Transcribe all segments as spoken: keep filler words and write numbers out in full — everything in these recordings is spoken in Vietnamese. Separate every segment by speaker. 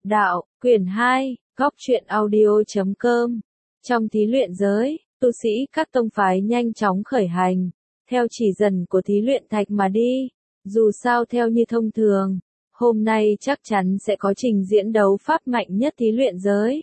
Speaker 1: Đạo, quyển hai, góc truyện audio chấm com. Trong thí luyện giới, tu sĩ các tông phái nhanh chóng khởi hành, theo chỉ dần của thí luyện thạch mà đi. Dù sao theo như thông thường, hôm nay chắc chắn sẽ có trình diễn đấu pháp mạnh nhất thí luyện giới.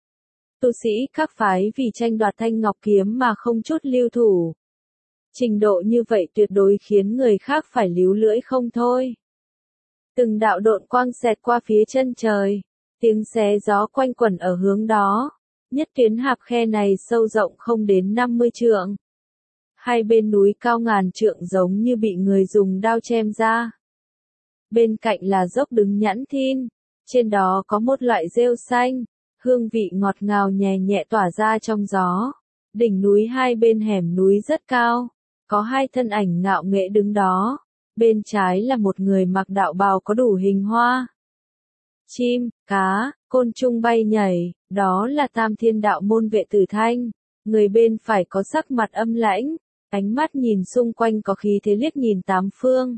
Speaker 1: Tu sĩ các phái vì tranh đoạt thanh ngọc kiếm mà không chút lưu thủ. Trình độ như vậy tuyệt đối khiến người khác phải líu lưỡi không thôi. Từng đạo độn quang xẹt qua phía chân trời, tiếng xé gió quanh quẩn ở hướng đó. Nhất tuyến hạp khe này sâu rộng không đến năm mươi trượng. Hai bên núi cao ngàn trượng giống như bị người dùng đao chém ra. Bên cạnh là dốc đứng nhẵn thin, trên đó có một loại rêu xanh, hương vị ngọt ngào nhẹ nhẹ tỏa ra trong gió. Đỉnh núi hai bên hẻm núi rất cao, có hai thân ảnh ngạo nghễ đứng đó. Bên trái là một người mặc đạo bào có đủ hình hoa. Chim, cá, côn trùng bay nhảy, đó là Tam Thiên Đạo môn vệ tử thanh. Người bên phải có sắc mặt âm lãnh, ánh mắt nhìn xung quanh có khí thế liếc nhìn tám phương.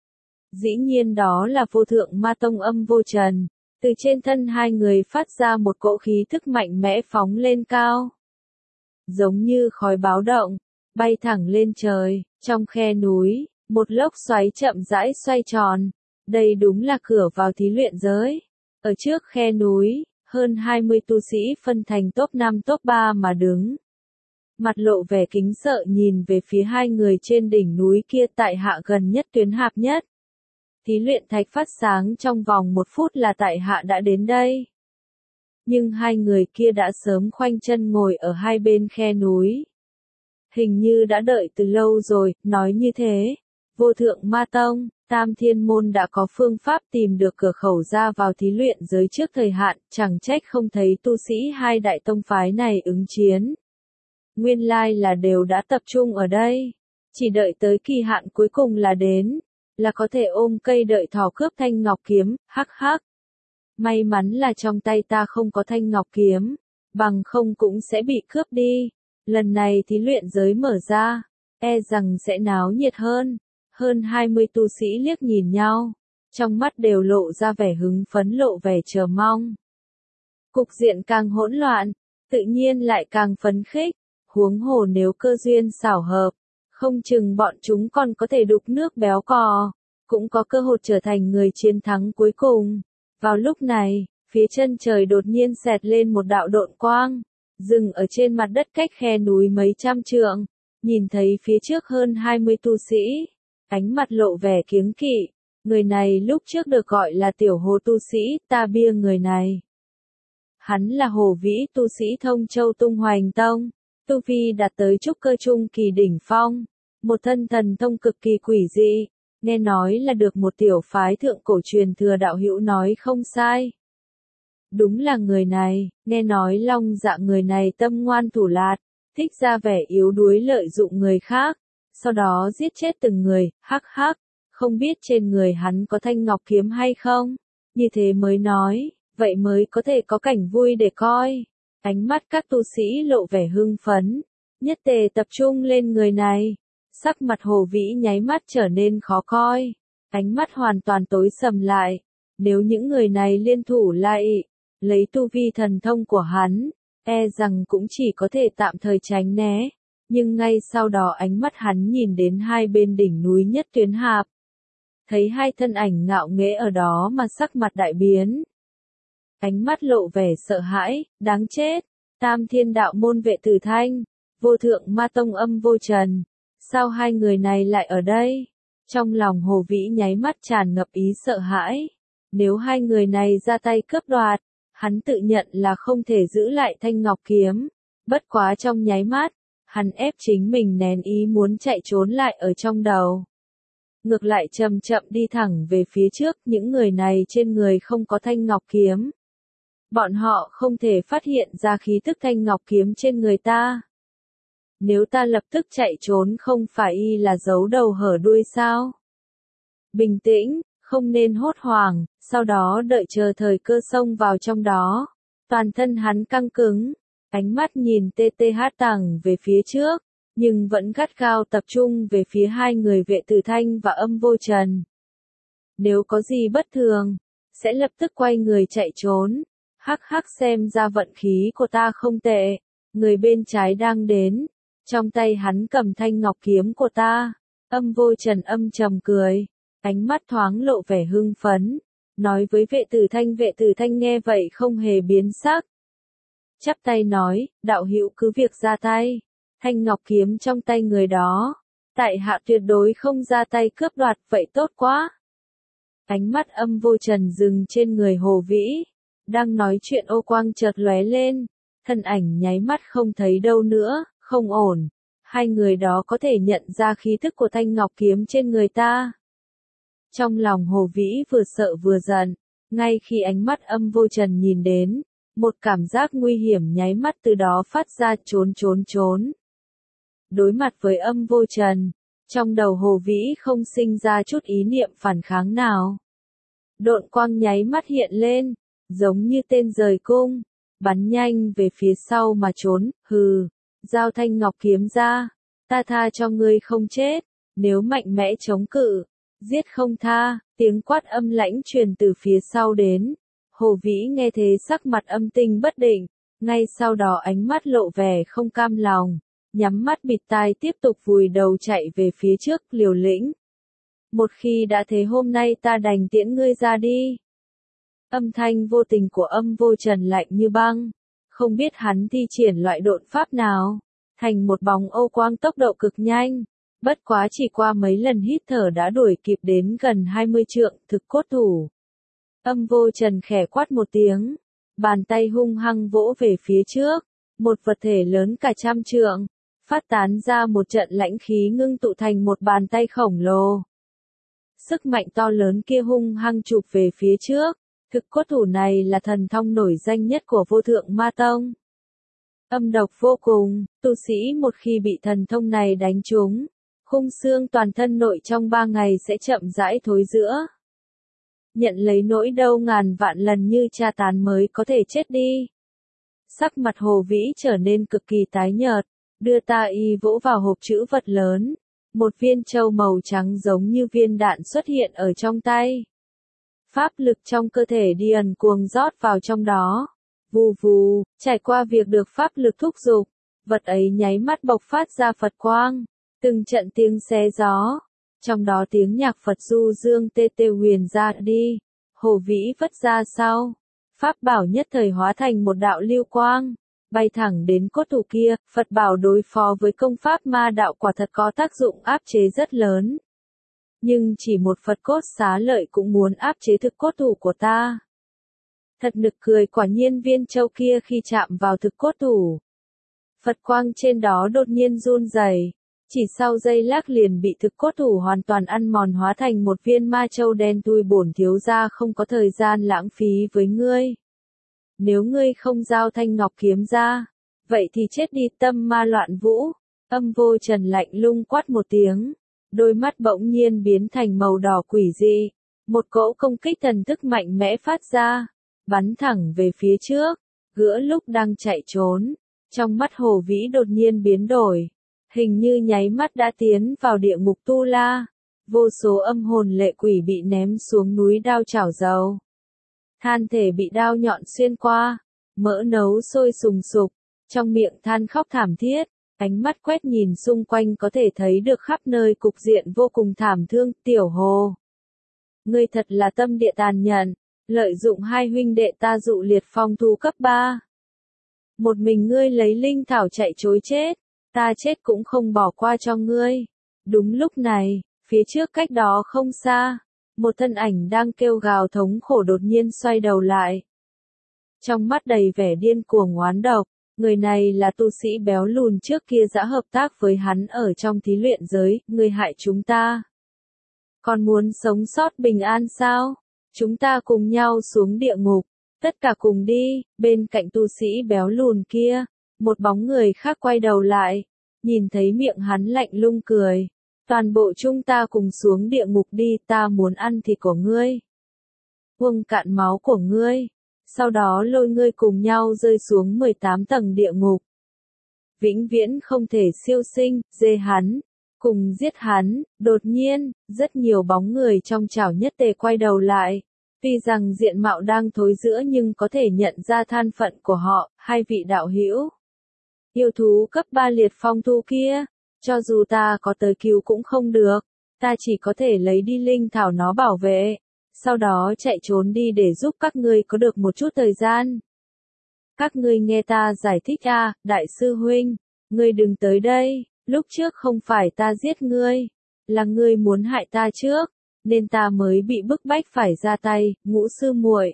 Speaker 1: Dĩ nhiên đó là Vô Thượng Ma Tông Âm Vô Trần. Từ trên thân hai người phát ra một cỗ khí thức mạnh mẽ phóng lên cao. Giống như khói báo động, bay thẳng lên trời, trong khe núi. Một lốc xoáy chậm rãi xoay tròn. Đây đúng là cửa vào thí luyện giới. Ở trước khe núi, hơn hai mươi tu sĩ phân thành top năm top ba mà đứng. Mặt lộ vẻ kính sợ nhìn về phía hai người trên đỉnh núi kia tại hạ gần nhất tuyến hạp nhất. Thí luyện thạch phát sáng trong vòng một phút là tại hạ đã đến đây. Nhưng hai người kia đã sớm khoanh chân ngồi ở hai bên khe núi. Hình như đã đợi từ lâu rồi, nói như thế. Vô Thượng Ma Tông, Tam Thiên Môn đã có phương pháp tìm được cửa khẩu ra vào thí luyện giới trước thời hạn, chẳng trách không thấy tu sĩ hai đại tông phái này ứng chiến. Nguyên lai là đều đã tập trung ở đây, chỉ đợi tới kỳ hạn cuối cùng là đến, là có thể ôm cây đợi thỏ cướp thanh ngọc kiếm, hắc hắc. May mắn là trong tay ta không có thanh ngọc kiếm, bằng không cũng sẽ bị cướp đi. Lần này thí luyện giới mở ra, e rằng sẽ náo nhiệt hơn. Hơn hai mươi tu sĩ liếc nhìn nhau, trong mắt đều lộ ra vẻ hứng phấn lộ vẻ chờ mong. Cục diện càng hỗn loạn, tự nhiên lại càng phấn khích, huống hồ nếu cơ duyên xảo hợp, không chừng bọn chúng còn có thể đục nước béo cò, cũng có cơ hội trở thành người chiến thắng cuối cùng. Vào lúc này, phía chân trời đột nhiên xẹt lên một đạo độn quang, dừng ở trên mặt đất cách khe núi mấy trăm trượng, nhìn thấy phía trước hơn hai mươi tu sĩ. Ánh mặt lộ vẻ kiêng kỵ, người này lúc trước được gọi là tiểu hồ tu sĩ, ta bia người này. Hắn là Hồ Vĩ tu sĩ Thông Châu Tung Hoành Tông, tu vi đạt tới trúc cơ trung kỳ đỉnh phong, một thân thần thông cực kỳ quỷ dị, nghe nói là được một tiểu phái thượng cổ truyền thừa đạo hữu nói không sai. Đúng là người này, nghe nói Long Dạ người này tâm ngoan thủ lạt, thích ra vẻ yếu đuối lợi dụng người khác. Sau đó giết chết từng người, hắc hắc, không biết trên người hắn có thanh ngọc kiếm hay không, như thế mới nói, vậy mới có thể có cảnh vui để coi. Ánh mắt các tu sĩ lộ vẻ hưng phấn, nhất tề tập trung lên người này, sắc mặt Hồ Vĩ nháy mắt trở nên khó coi, ánh mắt hoàn toàn tối sầm lại, nếu những người này liên thủ lại, lấy tu vi thần thông của hắn, e rằng cũng chỉ có thể tạm thời tránh né. Nhưng ngay sau đó ánh mắt hắn nhìn đến hai bên đỉnh núi nhất tuyến hạp. Thấy hai thân ảnh ngạo nghễ ở đó mà sắc mặt đại biến. Ánh mắt lộ vẻ sợ hãi, đáng chết. Tam Thiên Đạo môn vệ tử thanh, Vô Thượng Ma Tông Âm Vô Trần. Sao hai người này lại ở đây? Trong lòng Hồ Vĩ nháy mắt tràn ngập ý sợ hãi. Nếu hai người này ra tay cướp đoạt, hắn tự nhận là không thể giữ lại thanh ngọc kiếm. Bất quá trong nháy mắt. Hắn ép chính mình nén ý muốn chạy trốn lại ở trong đầu. Ngược lại chậm chậm đi thẳng về phía trước, những người này trên người không có thanh ngọc kiếm. Bọn họ không thể phát hiện ra khí tức thanh ngọc kiếm trên người ta. Nếu ta lập tức chạy trốn không phải y là giấu đầu hở đuôi sao? Bình tĩnh, không nên hốt hoảng, sau đó đợi chờ thời cơ xông vào trong đó. Toàn thân hắn căng cứng. Ánh mắt nhìn tê tê hát tẳng về phía trước, nhưng vẫn gắt gao tập trung về phía hai người vệ tử thanh và Âm Vô Trần. Nếu có gì bất thường, sẽ lập tức quay người chạy trốn. Hắc hắc, xem ra vận khí của ta không tệ. Người bên trái đang đến. Trong tay hắn cầm thanh ngọc kiếm của ta. Âm Vô Trần âm trầm cười. Ánh mắt thoáng lộ vẻ hưng phấn. Nói với Vệ Tử Thanh. Vệ Tử Thanh nghe vậy không hề biến sắc. Chắp tay nói, đạo hữu cứ việc ra tay. Thanh ngọc kiếm trong tay người đó. Tại hạ tuyệt đối không ra tay cướp đoạt, vậy tốt quá. Ánh mắt Âm Vô Trần dừng trên người Hồ Vĩ. Đang nói chuyện ô quang chợt lóe lên. Thân ảnh nháy mắt không thấy đâu nữa, không ổn. Hai người đó có thể nhận ra khí thức của thanh ngọc kiếm trên người ta. Trong lòng Hồ Vĩ vừa sợ vừa giận. Ngay khi ánh mắt Âm Vô Trần nhìn đến, một cảm giác nguy hiểm nháy mắt từ đó phát ra, trốn trốn trốn. Đối mặt với Âm Vô Trần, trong đầu Hồ Vĩ không sinh ra chút ý niệm phản kháng nào. Độn quang nháy mắt hiện lên, giống như tên rời cung, bắn nhanh về phía sau mà trốn. Hừ, giao thanh ngọc kiếm ra, ta tha cho ngươi không chết, nếu mạnh mẽ chống cự, giết không tha. Tiếng quát âm lãnh truyền từ phía sau đến. Hồ Vĩ nghe thế sắc mặt âm tình bất định, ngay sau đó ánh mắt lộ vẻ không cam lòng, nhắm mắt bịt tai tiếp tục vùi đầu chạy về phía trước, liều lĩnh. Một khi đã thế hôm nay ta đành tiễn ngươi ra đi. Âm thanh vô tình của Âm Vô Trần lạnh như băng, không biết hắn thi triển loại độn pháp nào, thành một bóng ô quang tốc độ cực nhanh, bất quá chỉ qua mấy lần hít thở đã đuổi kịp đến gần hai mươi trượng, thực cốt thủ. Âm Vô Trần khẽ quát một tiếng, bàn tay hung hăng vỗ về phía trước, một vật thể lớn cả trăm trượng, phát tán ra một trận lãnh khí ngưng tụ thành một bàn tay khổng lồ. Sức mạnh to lớn kia hung hăng chụp về phía trước, thực cốt thủ này là thần thông nổi danh nhất của Vô Thượng Ma Tông. Âm độc vô cùng, tu sĩ một khi bị thần thông này đánh trúng, khung xương toàn thân nội trong ba ngày sẽ chậm rãi thối rữa. Nhận lấy nỗi đau ngàn vạn lần như tra tán mới có thể chết đi. Sắc mặt Hồ Vĩ trở nên cực kỳ tái nhợt, đưa ta y vỗ vào hộp trữ vật lớn. Một viên châu màu trắng giống như viên đạn xuất hiện ở trong tay. Pháp lực trong cơ thể điền cuồng rót vào trong đó. Vù vù, trải qua việc được pháp lực thúc giục, vật ấy nháy mắt bộc phát ra Phật quang. Từng trận tiếng xé gió. Trong đó tiếng nhạc Phật du dương tê tê huyền ra đi. Hồ Vĩ vất ra sau. Pháp bảo nhất thời hóa thành một đạo lưu quang. Bay thẳng đến cốt thủ kia. Phật bảo đối phó với công pháp ma đạo quả thật có tác dụng áp chế rất lớn. Nhưng chỉ một Phật cốt xá lợi cũng muốn áp chế thực cốt thủ của ta. Thật nực cười, quả nhiên viên châu kia khi chạm vào thực cốt thủ, Phật quang trên đó đột nhiên run rẩy. Chỉ sau giây lát liền bị thực cốt thủ hoàn toàn ăn mòn hóa thành một viên ma châu đen thui. Bổn thiếu gia không có thời gian lãng phí với ngươi. Nếu ngươi không giao thanh ngọc kiếm ra, vậy thì chết đi. Tâm ma loạn vũ. Âm Vô Trần lạnh lùng quát một tiếng. Đôi mắt bỗng nhiên biến thành màu đỏ quỷ dị. Một cỗ công kích thần thức mạnh mẽ phát ra, bắn thẳng về phía trước. Giữa lúc đang chạy trốn, trong mắt Hồ Vĩ đột nhiên biến đổi. Hình như nháy mắt đã tiến vào địa ngục Tu La. Vô số âm hồn lệ quỷ bị ném xuống núi đao chảo dầu. Than thể bị đao nhọn xuyên qua, mỡ nấu sôi sùng sục, trong miệng than khóc thảm thiết. Ánh mắt quét nhìn xung quanh có thể thấy được khắp nơi cục diện vô cùng thảm thương. Tiểu Hồ, ngươi thật là tâm địa tàn nhẫn, lợi dụng hai huynh đệ ta dụ liệt phong thú cấp ba. Một mình ngươi lấy linh thảo chạy trối chết, ta chết cũng không bỏ qua cho ngươi. Đúng lúc này, phía trước cách đó không xa, một thân ảnh đang kêu gào thống khổ đột nhiên xoay đầu lại. Trong mắt đầy vẻ điên cuồng oán độc. Người này là tu sĩ béo lùn trước kia đã hợp tác với hắn ở trong thí luyện giới. Ngươi hại chúng ta, còn muốn sống sót bình an sao? Chúng ta cùng nhau xuống địa ngục, tất cả cùng đi. Bên cạnh tu sĩ béo lùn kia, một bóng người khác quay đầu lại, nhìn thấy miệng hắn lạnh lùng cười. Toàn bộ chúng ta cùng xuống địa ngục đi, ta muốn ăn thịt của ngươi, uống cạn máu của ngươi, sau đó lôi ngươi cùng nhau rơi xuống mười tám tầng địa ngục. Vĩnh viễn không thể siêu sinh, dê hắn, cùng giết hắn. Đột nhiên, rất nhiều bóng người trong chảo nhất tề quay đầu lại, Tuy rằng diện mạo đang thối rữa nhưng có thể nhận ra thân phận của họ, hai vị đạo hữu. Yêu thú cấp ba liệt phong thu kia, cho dù ta có tới cứu cũng không được, ta chỉ có thể lấy đi linh thảo nó bảo vệ, sau đó chạy trốn đi để giúp các ngươi có được một chút thời gian. Các ngươi nghe ta giải thích a, đại sư huynh, ngươi đừng tới đây, lúc trước không phải ta giết ngươi, là ngươi muốn hại ta trước, nên ta mới bị bức bách phải ra tay, Ngũ sư muội.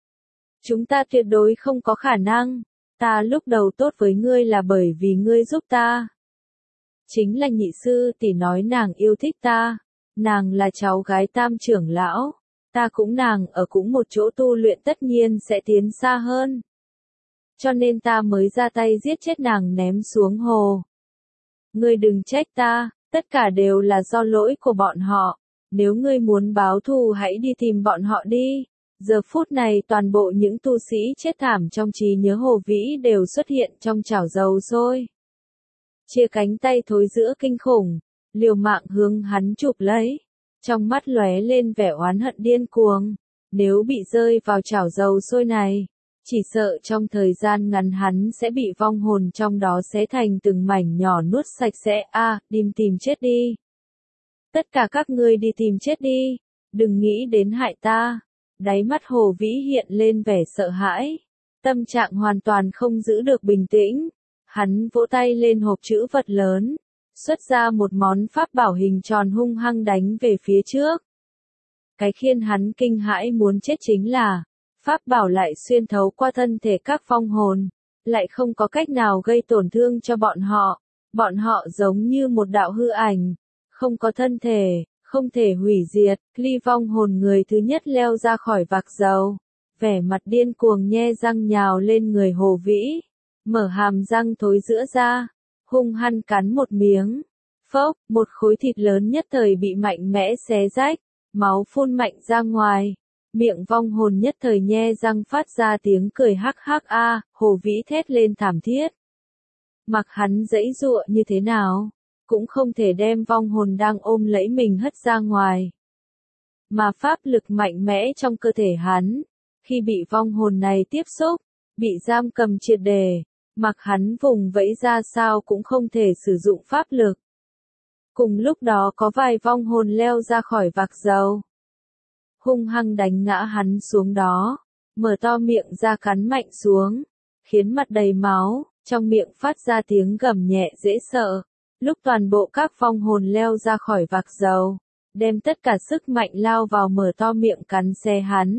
Speaker 1: Chúng ta tuyệt đối không có khả năng, ta lúc đầu tốt với ngươi là bởi vì ngươi giúp ta. Chính là nhị sư tỷ nói nàng yêu thích ta, nàng là cháu gái tam trưởng lão, ta cũng nàng ở cũng một chỗ tu luyện tất nhiên sẽ tiến xa hơn. Cho nên ta mới ra tay giết chết nàng ném xuống hồ. Ngươi đừng trách ta, tất cả đều là do lỗi của bọn họ, nếu ngươi muốn báo thù hãy đi tìm bọn họ đi. Giờ phút này toàn bộ những tu sĩ chết thảm trong trí nhớ Hồ Vĩ đều xuất hiện trong chảo dầu sôi. Chia cánh tay thối giữa kinh khủng, liều mạng hướng hắn chụp lấy, trong mắt lóe lên vẻ oán hận điên cuồng, nếu bị rơi vào chảo dầu sôi này, chỉ sợ trong thời gian ngắn hắn sẽ bị vong hồn trong đó xé thành từng mảnh nhỏ nuốt sạch sẽ. A, à, đi tìm chết đi. Tất cả các ngươi đi tìm chết đi, đừng nghĩ đến hại ta. Đáy mắt Hồ Vĩ hiện lên vẻ sợ hãi, tâm trạng hoàn toàn không giữ được bình tĩnh. Hắn vỗ tay lên hộp trữ vật lớn, xuất ra một món pháp bảo hình tròn hung hăng đánh về phía trước. Cái khiến hắn kinh hãi muốn chết chính là, pháp bảo lại xuyên thấu qua thân thể các vong hồn, lại không có cách nào gây tổn thương cho bọn họ. Bọn họ giống như một đạo hư ảnh, không có thân thể, không thể hủy diệt. Ly vong hồn người thứ nhất leo ra khỏi vạc dầu, vẻ mặt điên cuồng nhe răng nhào lên người Hồ Vĩ, mở hàm răng thối giữa ra, hung hăng cắn một miếng. Phốc, một khối thịt lớn nhất thời bị mạnh mẽ xé rách, máu phun mạnh ra ngoài. Miệng vong hồn nhất thời nhe răng phát ra tiếng cười hắc hắc. A, Hồ Vĩ thét lên thảm thiết. Mặc hắn giãy giụa như thế nào, cũng không thể đem vong hồn đang ôm lấy mình hất ra ngoài. Mà pháp lực mạnh mẽ trong cơ thể hắn, khi bị vong hồn này tiếp xúc, bị giam cầm triệt đề, mặc hắn vùng vẫy ra sao cũng không thể sử dụng pháp lực. Cùng lúc đó có vài vong hồn leo ra khỏi vạc dầu, hung hăng đánh ngã hắn xuống đó, mở to miệng ra cắn mạnh xuống, khiến mặt đầy máu, trong miệng phát ra tiếng gầm nhẹ dễ sợ. Lúc toàn bộ các vong hồn leo ra khỏi vạc dầu, đem tất cả sức mạnh lao vào mở to miệng cắn xé hắn.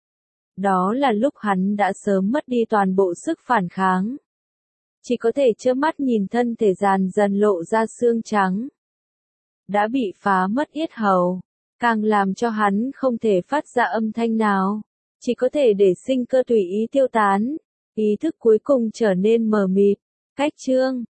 Speaker 1: Đó là lúc hắn đã sớm mất đi toàn bộ sức phản kháng. Chỉ có thể trơ mắt nhìn thân thể dàn dần lộ ra xương trắng. Đã bị phá mất yết hầu, càng làm cho hắn không thể phát ra âm thanh nào. Chỉ có thể để sinh cơ tùy ý tiêu tán, ý thức cuối cùng trở nên mờ mịt. Cách chương